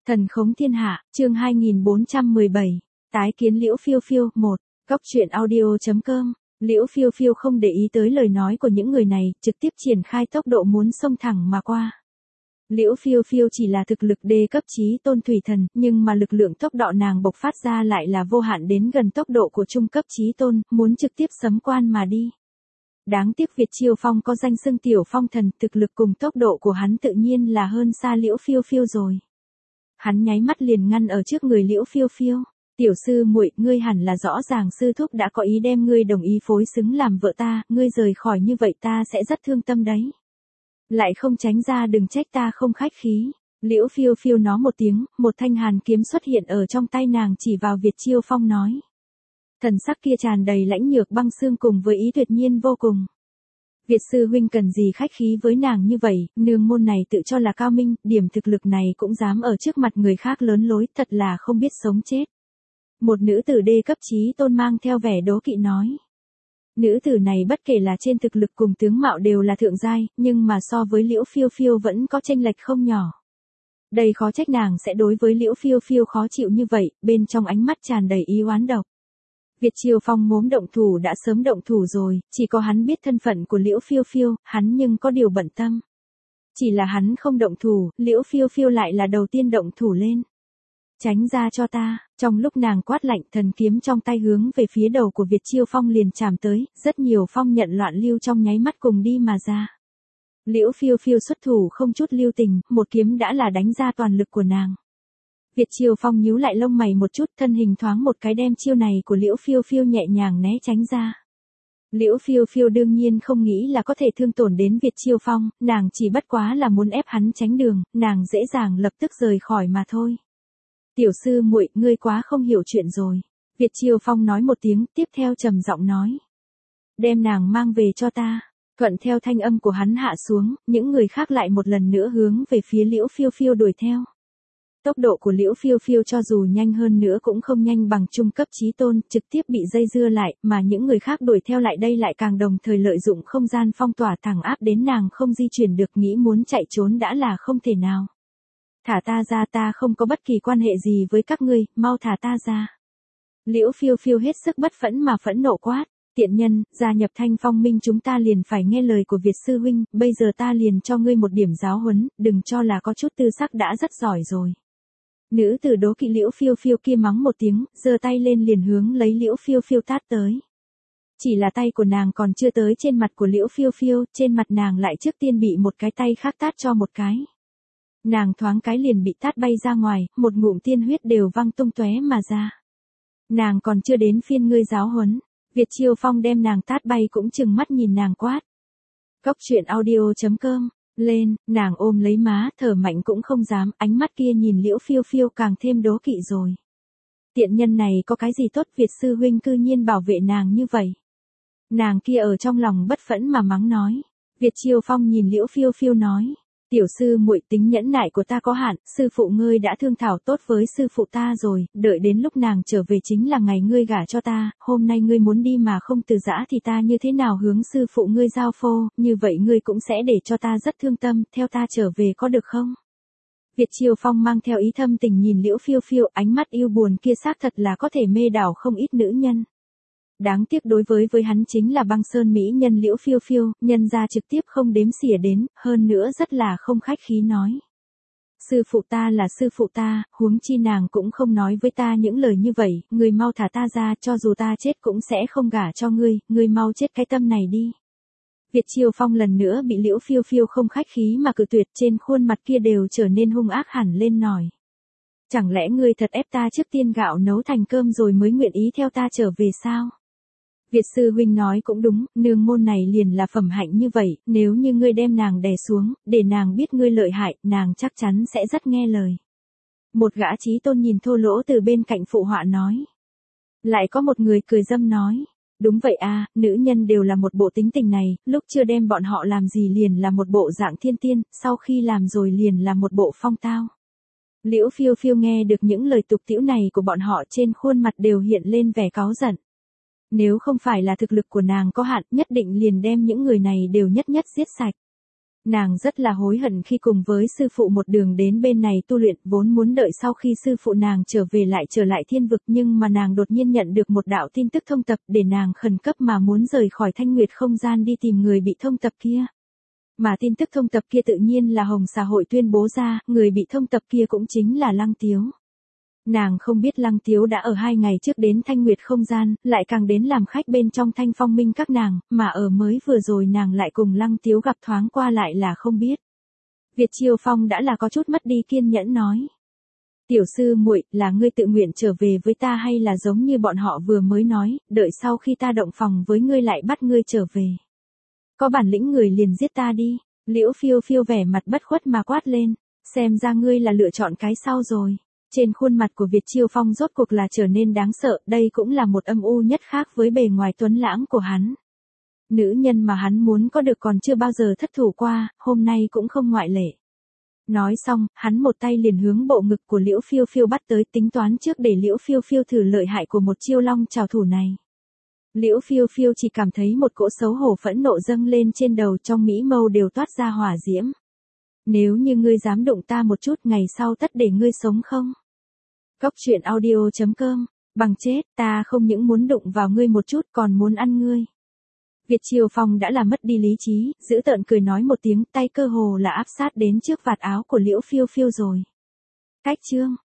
Thần khống thiên hạ, chương 2417. Tái kiến Liễu Phiêu Phiêu, 1. Góc truyện audio.com. Liễu Phiêu Phiêu không để ý tới lời nói của những người này, trực tiếp triển khai tốc độ muốn xông thẳng mà qua. Liễu Phiêu Phiêu chỉ là thực lực đê cấp chí tôn thủy thần, nhưng mà lực lượng tốc độ nàng bộc phát ra lại là vô hạn đến gần tốc độ của trung cấp chí tôn, muốn trực tiếp sấm quan mà đi. Đáng tiếc Việt Chiêu Phong có danh xưng tiểu phong thần, thực lực cùng tốc độ của hắn tự nhiên là hơn xa Liễu Phiêu Phiêu rồi. Hắn nháy mắt liền ngăn ở trước người Liễu Phiêu Phiêu. Tiểu sư muội, ngươi hẳn là rõ ràng sư thúc đã có ý đem ngươi đồng ý phối xứng làm vợ ta, ngươi rời khỏi như vậy ta sẽ rất thương tâm đấy. Lại không tránh ra đừng trách ta không khách khí. Liễu Phiêu Phiêu nó một tiếng, một thanh hàn kiếm xuất hiện ở trong tay nàng chỉ vào Việt Chiêu Phong nói. Thần sắc kia tràn đầy lãnh nhược băng xương cùng với ý tuyệt nhiên vô cùng. Việt sư huynh cần gì khách khí với nàng như vậy, nương môn này tự cho là cao minh, điểm thực lực này cũng dám ở trước mặt người khác lớn lối, thật là không biết sống chết. Một nữ tử đê cấp chí tôn mang theo vẻ đố kỵ nói. Nữ tử này bất kể là trên thực lực cùng tướng mạo đều là thượng giai, nhưng mà so với Liễu Phiêu Phiêu vẫn có chênh lệch không nhỏ. Đây khó trách nàng sẽ đối với Liễu Phiêu Phiêu khó chịu như vậy, bên trong ánh mắt tràn đầy ý oán độc. Việt Chiêu Phong mốm động thủ đã sớm động thủ rồi, chỉ có hắn biết thân phận của Liễu Phiêu Phiêu, hắn nhưng có điều bận tâm. Chỉ là hắn không động thủ, Liễu Phiêu Phiêu lại là đầu tiên động thủ lên. Tránh ra cho ta, trong lúc nàng quát lạnh thần kiếm trong tay hướng về phía đầu của Việt Chiêu Phong liền chạm tới, rất nhiều phong nhận loạn lưu trong nháy mắt cùng đi mà ra. Liễu Phiêu Phiêu xuất thủ không chút lưu tình, một kiếm đã là đánh ra toàn lực của nàng. Việt Chiêu Phong nhíu lại lông mày một chút, thân hình thoáng một cái đem chiêu này của Liễu Phiêu Phiêu nhẹ nhàng né tránh ra. Liễu Phiêu Phiêu đương nhiên không nghĩ là có thể thương tổn đến Việt Chiêu Phong, nàng chỉ bất quá là muốn ép hắn tránh đường, nàng dễ dàng lập tức rời khỏi mà thôi. Tiểu sư muội, ngươi quá không hiểu chuyện rồi. Việt Chiêu Phong nói một tiếng, tiếp theo trầm giọng nói. Đem nàng mang về cho ta. Thuận theo thanh âm của hắn hạ xuống, những người khác lại một lần nữa hướng về phía Liễu Phiêu Phiêu đuổi theo. Tốc độ của Liễu Phiêu Phiêu cho dù nhanh hơn nữa cũng không nhanh bằng trung cấp chí tôn, trực tiếp bị dây dưa lại, mà những người khác đuổi theo lại đây lại càng đồng thời lợi dụng không gian phong tỏa thẳng áp đến nàng không di chuyển được, nghĩ muốn chạy trốn đã là không thể nào. Thả ta ra, ta không có bất kỳ quan hệ gì với các ngươi, mau thả ta ra. Liễu Phiêu Phiêu hết sức bất phẫn mà phẫn nộ quát. Tiện nhân, gia nhập Thanh Phong Minh chúng ta liền phải nghe lời của Việt sư huynh, bây giờ ta liền cho ngươi một điểm giáo huấn, đừng cho là có chút tư sắc đã rất giỏi rồi. Nữ tử đố kỵ Liễu Phiêu Phiêu kia mắng một tiếng, giơ tay lên liền hướng lấy Liễu Phiêu Phiêu tát tới. Chỉ là tay của nàng còn chưa tới trên mặt của Liễu Phiêu Phiêu, trên mặt nàng lại trước tiên bị một cái tay khác tát cho một cái. Nàng thoáng cái liền bị tát bay ra ngoài, một ngụm tiên huyết đều văng tung tóe mà ra. Nàng còn chưa đến phiên ngươi giáo huấn. Việt Chiêu Phong đem nàng tát bay cũng chừng mắt nhìn nàng quát. Góc truyện audio.com. Lên, nàng ôm lấy má, thở mạnh cũng không dám, ánh mắt kia nhìn Liễu Phiêu Phiêu càng thêm đố kỵ rồi. Tiện nhân này có cái gì tốt, Việt sư huynh cư nhiên bảo vệ nàng như vậy. Nàng kia ở trong lòng bất phẫn mà mắng nói. Việt Chiêu Phong nhìn Liễu Phiêu Phiêu nói. Tiểu sư muội, tính nhẫn nại của ta có hạn, sư phụ ngươi đã thương thảo tốt với sư phụ ta rồi, đợi đến lúc nàng trở về chính là ngày ngươi gả cho ta, hôm nay ngươi muốn đi mà không từ giã thì ta như thế nào hướng sư phụ ngươi giao phô, như vậy ngươi cũng sẽ để cho ta rất thương tâm, theo ta trở về có được không? Việt Chiêu Phong mang theo ý thâm tình nhìn Liễu Phiêu Phiêu, ánh mắt yêu buồn kia xác thật là có thể mê đảo không ít nữ nhân. Đáng tiếc đối với hắn chính là băng sơn mỹ nhân Liễu Phiêu Phiêu, nhân ra trực tiếp không đếm xỉa đến, hơn nữa rất là không khách khí nói. Sư phụ ta là sư phụ ta, huống chi nàng cũng không nói với ta những lời như vậy, ngươi mau thả ta ra, cho dù ta chết cũng sẽ không gả cho ngươi mau chết cái tâm này đi. Việt Chiêu Phong lần nữa bị Liễu Phiêu Phiêu không khách khí mà cự tuyệt, trên khuôn mặt kia đều trở nên hung ác hẳn lên nổi. Chẳng lẽ ngươi thật ép ta trước tiên gạo nấu thành cơm rồi mới nguyện ý theo ta trở về sao? Việt sư huynh nói cũng đúng, nương môn này liền là phẩm hạnh như vậy, nếu như ngươi đem nàng đè xuống, để nàng biết ngươi lợi hại, nàng chắc chắn sẽ rất nghe lời. Một gã chí tôn nhìn thô lỗ từ bên cạnh phụ họa nói. Lại có một người cười dâm nói. Đúng vậy à, nữ nhân đều là một bộ tính tình này, lúc chưa đem bọn họ làm gì liền là một bộ dạng thiên tiên, sau khi làm rồi liền là một bộ phong tao. Liễu Phiêu Phiêu nghe được những lời tục tĩu này của bọn họ trên khuôn mặt đều hiện lên vẻ cáu giận. Nếu không phải là thực lực của nàng có hạn, nhất định liền đem những người này đều nhất nhất giết sạch. Nàng rất là hối hận khi cùng với sư phụ một đường đến bên này tu luyện, vốn muốn đợi sau khi sư phụ nàng trở lại thiên vực, nhưng mà nàng đột nhiên nhận được một đạo tin tức thông tập để nàng khẩn cấp mà muốn rời khỏi Thanh Nguyệt không gian đi tìm người bị thông tập kia. Mà tin tức thông tập kia tự nhiên là Hồng Xà Hội tuyên bố ra, người bị thông tập kia cũng chính là Lăng Tiếu. Nàng không biết Lăng Tiếu đã ở 2 ngày trước đến Thanh Nguyệt không gian, lại càng đến làm khách bên trong Thanh Phong Minh các nàng, mà ở mới vừa rồi nàng lại cùng Lăng Tiếu gặp thoáng qua lại là không biết. Việt Chiêu Phong đã là có chút mất đi kiên nhẫn nói. Tiểu sư muội, là ngươi tự nguyện trở về với ta hay là giống như bọn họ vừa mới nói, đợi sau khi ta động phòng với ngươi lại bắt ngươi trở về. Có bản lĩnh người liền giết ta đi, Liễu Phiêu Phiêu vẻ mặt bất khuất mà quát lên, xem ra ngươi là lựa chọn cái sau rồi. Trên khuôn mặt của Việt Chiêu Phong rốt cuộc là trở nên đáng sợ, đây cũng là một âm u nhất khác với bề ngoài tuấn lãng của hắn. Nữ nhân mà hắn muốn có được còn chưa bao giờ thất thủ qua, hôm nay cũng không ngoại lệ. Nói xong, hắn một tay liền hướng bộ ngực của Liễu Phiêu Phiêu bắt tới, tính toán trước để Liễu Phiêu Phiêu thử lợi hại của một chiêu long trảo thủ này. Liễu Phiêu Phiêu chỉ cảm thấy một cỗ xấu hổ phẫn nộ dâng lên trên đầu, trong mỹ mâu đều toát ra hỏa diễm. Nếu như ngươi dám đụng ta một chút, ngày sau tất để ngươi sống không? Góc truyện audio.com, bằng chết, ta không những muốn đụng vào ngươi một chút còn muốn ăn ngươi. Việt Triều Phong đã làm mất đi lý trí, giữ tợn cười nói một tiếng, tay cơ hồ là áp sát đến trước vạt áo của Liễu Phiêu Phiêu rồi. Cách chương